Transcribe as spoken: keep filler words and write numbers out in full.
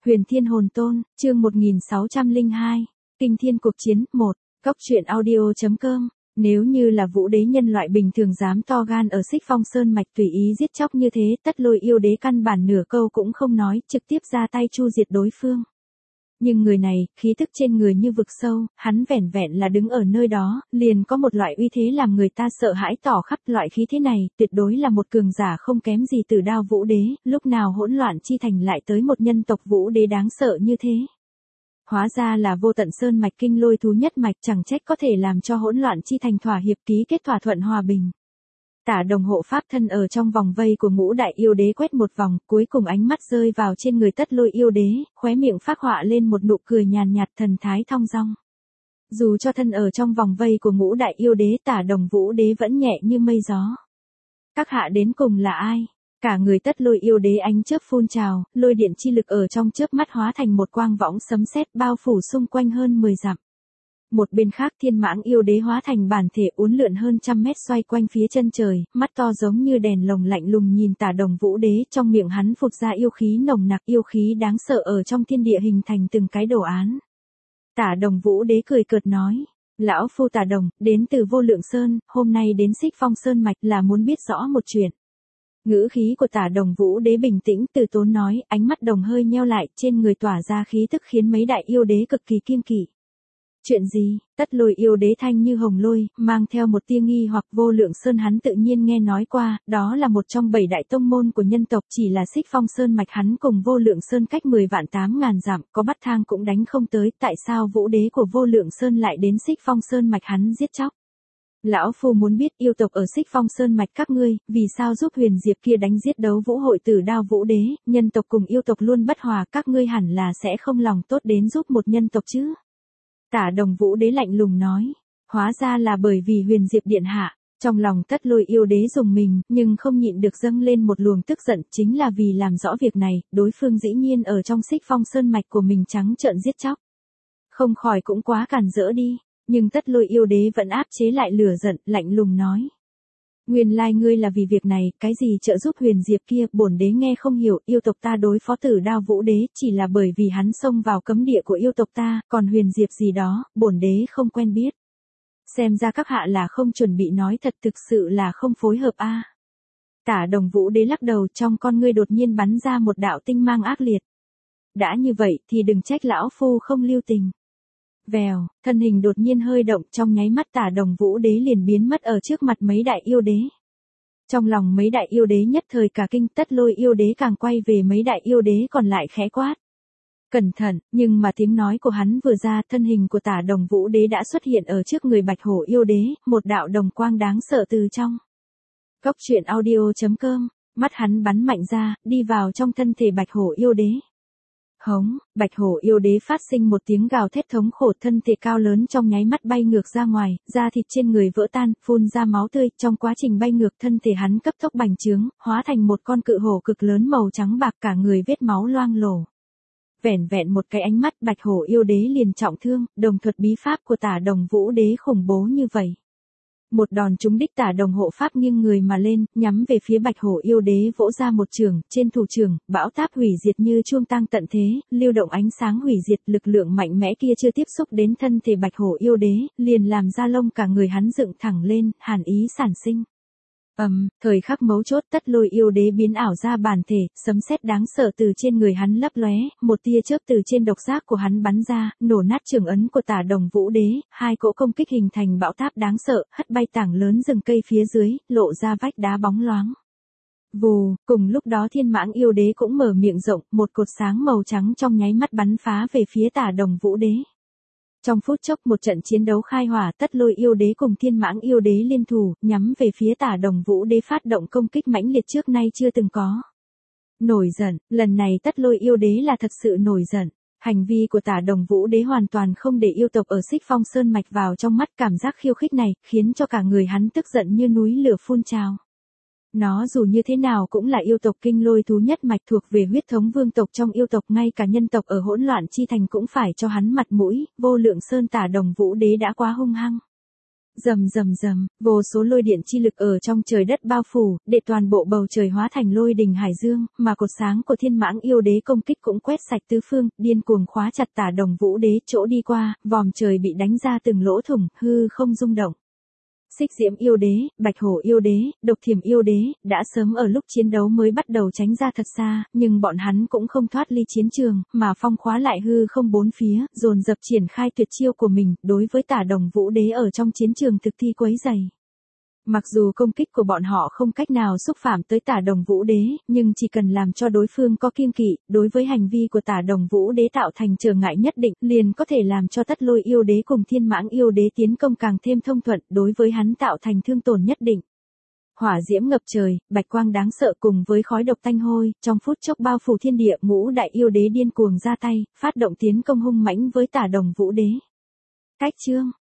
Huyền Thiên Hồn Tôn, chương một nghìn sáu trăm lẻ hai, Kinh Thiên Cuộc Chiến, một, Cốc truyện audio.com. Nếu như là vũ đế nhân loại bình thường dám to gan ở Xích Phong Sơn mạch tùy ý giết chóc như thế, Tất Lôi yêu đế căn bản nửa câu cũng không nói, trực tiếp ra tay chu diệt đối phương. Nhưng người này, khí tức trên người như vực sâu, hắn vẻn vẹn là đứng ở nơi đó, liền có một loại uy thế làm người ta sợ hãi tỏ khắp. Loại khí thế này, tuyệt đối là một cường giả không kém gì Tử Đao vũ đế, lúc nào hỗn loạn chi thành lại tới một nhân tộc vũ đế đáng sợ như thế. Hóa ra là Vô Tận Sơn mạch kinh lôi thú nhất mạch, chẳng trách có thể làm cho hỗn loạn chi thành thỏa hiệp ký kết thỏa thuận hòa bình. Tả Đồng hộ pháp thân ở trong vòng vây của ngũ đại yêu đế quét một vòng, cuối cùng ánh mắt rơi vào trên người Tất Lôi yêu đế, khóe miệng phác họa lên một nụ cười nhàn nhạt, thần thái thong dong. Dù cho thân ở trong vòng vây của ngũ đại yêu đế, Tả Đồng vũ đế vẫn nhẹ như mây gió. Các hạ đến cùng là ai? Cả người Tất Lôi yêu đế ánh chớp phun trào, lôi điện chi lực ở trong chớp mắt hóa thành một quang võng sấm sét bao phủ xung quanh hơn mười dặm. Một bên khác Thiên Mãng yêu đế hóa thành bản thể uốn lượn hơn trăm mét xoay quanh phía chân trời, mắt to giống như đèn lồng lạnh lùng nhìn Tả Đồng vũ đế, trong miệng hắn phụt ra yêu khí nồng nặc, yêu khí đáng sợ ở trong thiên địa hình thành từng cái đồ án. Tả Đồng vũ đế cười cợt nói, lão phu Tả Đồng, đến từ Vô Lượng Sơn, hôm nay đến Xích Phong Sơn mạch là muốn biết rõ một chuyện. Ngữ khí của Tả Đồng vũ đế bình tĩnh từ tốn nói, ánh mắt đồng hơi nheo lại, trên người tỏa ra khí tức khiến mấy đại yêu đế cực kỳ kiêng kỵ. Chuyện gì? Tất Lôi yêu đế thanh như hồng lôi, mang theo một tia nghi hoặc. Vô Lượng Sơn hắn tự nhiên nghe nói qua, đó là một trong bảy đại tông môn của nhân tộc, chỉ là Xích Phong Sơn mạch hắn cùng Vô Lượng Sơn cách mười vạn tám ngàn dặm, có bắt thang cũng đánh không tới, tại sao vũ đế của Vô Lượng Sơn lại đến Xích Phong Sơn mạch hắn giết chóc? Lão phu muốn biết yêu tộc ở Xích Phong Sơn mạch các ngươi, vì sao giúp Huyền Diệp kia đánh giết đấu vũ hội Tử Đao vũ đế, nhân tộc cùng yêu tộc luôn bất hòa, các ngươi hẳn là sẽ không lòng tốt đến giúp một nhân tộc chứ? Tả Đồng vũ đế lạnh lùng nói, hóa ra là bởi vì Huyền Diệp điện hạ. Trong lòng Tất Lôi yêu đế rùng mình, nhưng không nhịn được dâng lên một luồng tức giận, chính là vì làm rõ việc này, đối phương dĩ nhiên ở trong Xích Phong Sơn mạch của mình trắng trợn giết chóc. Không khỏi cũng quá càn rỡ đi. Nhưng Tất Lôi yêu đế vẫn áp chế lại lửa giận, lạnh lùng nói. Nguyên lai ngươi là vì việc này, cái gì trợ giúp Huyền Diệp kia, bổn đế nghe không hiểu, yêu tộc ta đối phó Tử Đao vũ đế, chỉ là bởi vì hắn xông vào cấm địa của yêu tộc ta, còn Huyền Diệp gì đó, bổn đế không quen biết. Xem ra các hạ là không chuẩn bị nói thật, thực sự là không phối hợp a. À. Tả Đồng vũ đế lắc đầu, trong con ngươi đột nhiên bắn ra một đạo tinh mang ác liệt. Đã như vậy thì đừng trách lão phu không lưu tình. Vèo, thân hình đột nhiên hơi động, trong nháy mắt Tả Đồng vũ đế liền biến mất ở trước mặt mấy đại yêu đế. Trong lòng mấy đại yêu đế nhất thời cả kinh, Tất Lôi yêu đế càng quay về mấy đại yêu đế còn lại khẽ quát. Cẩn thận, nhưng mà tiếng nói của hắn vừa ra, thân hình của Tả Đồng vũ đế đã xuất hiện ở trước người Bạch Hổ yêu đế, một đạo đồng quang đáng sợ từ trong. Cốc truyện audio.com, mắt hắn bắn mạnh ra, đi vào trong thân thể Bạch Hổ yêu đế. Hống, Bạch Hổ yêu đế phát sinh một tiếng gào thét thống khổ, thân thể cao lớn trong nháy mắt bay ngược ra ngoài, da thịt trên người vỡ tan, phun ra máu tươi, trong quá trình bay ngược thân thể hắn cấp tốc bành trướng, hóa thành một con cự hổ cực lớn màu trắng bạc, cả người vết máu loang lổ. Vẻn vẹn một cái ánh mắt, Bạch Hổ yêu đế liền trọng thương, đồng thuật bí pháp của Tả Đồng vũ đế khủng bố như vậy. Một đòn trúng đích, Tả Đồng hộ pháp nghiêng người mà lên, nhắm về phía Bạch Hổ yêu đế vỗ ra một trường, trên thủ trường, bão táp hủy diệt như chuông tang tận thế, lưu động ánh sáng hủy diệt, lực lượng mạnh mẽ kia chưa tiếp xúc đến thân thể Bạch Hổ yêu đế, liền làm da lông cả người hắn dựng thẳng lên, hàn ý sản sinh. Ầm, um, thời khắc mấu chốt, Tất Lôi yêu đế biến ảo ra bản thể, sấm sét đáng sợ từ trên người hắn lấp lóe, một tia chớp từ trên độc giác của hắn bắn ra, nổ nát trường ấn của Tả Đồng vũ đế, hai cỗ công kích hình thành bão táp đáng sợ, hất bay tảng lớn rừng cây phía dưới, lộ ra vách đá bóng loáng. Vù, cùng lúc đó Thiên Mãng yêu đế cũng mở miệng rộng, một cột sáng màu trắng trong nháy mắt bắn phá về phía Tả Đồng vũ đế. Trong phút chốc một trận chiến đấu khai hỏa, Tất Lôi yêu đế cùng Thiên Mãng yêu đế liên thủ, nhắm về phía Tả Đồng vũ đế phát động công kích mãnh liệt trước nay chưa từng có. Nổi giận, lần này Tất Lôi yêu đế là thật sự nổi giận. Hành vi của Tả Đồng vũ đế hoàn toàn không để yêu tộc ở Xích Phong Sơn mạch vào trong mắt, cảm giác khiêu khích này, khiến cho cả người hắn tức giận như núi lửa phun trào. Nó dù như thế nào cũng là yêu tộc kinh lôi thú nhất mạch, thuộc về huyết thống vương tộc trong yêu tộc, ngay cả nhân tộc ở hỗn loạn chi thành cũng phải cho hắn mặt mũi, Vô Lượng Sơn Tả Đồng vũ đế đã quá hung hăng. Rầm rầm rầm, vô số lôi điện chi lực ở trong trời đất bao phủ, để toàn bộ bầu trời hóa thành lôi đình hải dương, mà cột sáng của thiên mãng yêu đế công kích cũng quét sạch tứ phương, điên cuồng khóa chặt Tả Đồng Vũ Đế chỗ đi qua, vòm trời bị đánh ra từng lỗ thủng, hư không rung động. Xích Diễm yêu đế, Bạch Hổ yêu đế, Độc Thiểm yêu đế, đã sớm ở lúc chiến đấu mới bắt đầu tránh ra thật xa, nhưng bọn hắn cũng không thoát ly chiến trường, mà phong khóa lại hư không bốn phía, dồn dập triển khai tuyệt chiêu của mình, đối với Tả Đồng Vũ Đế ở trong chiến trường thực thi quấy rầy. Mặc dù công kích của bọn họ không cách nào xúc phạm tới Tả Đồng Vũ Đế, nhưng chỉ cần làm cho đối phương có kiêng kỵ, đối với hành vi của Tả Đồng Vũ Đế tạo thành trở ngại nhất định, liền có thể làm cho Tất Lôi yêu đế cùng Thiên Mãng yêu đế tiến công càng thêm thông thuận, đối với hắn tạo thành thương tổn nhất định. Hỏa diễm ngập trời, bạch quang đáng sợ cùng với khói độc tanh hôi, trong phút chốc bao phủ thiên địa, ngũ đại yêu đế điên cuồng ra tay, phát động tiến công hung mãnh với Tả Đồng Vũ Đế. Cách chương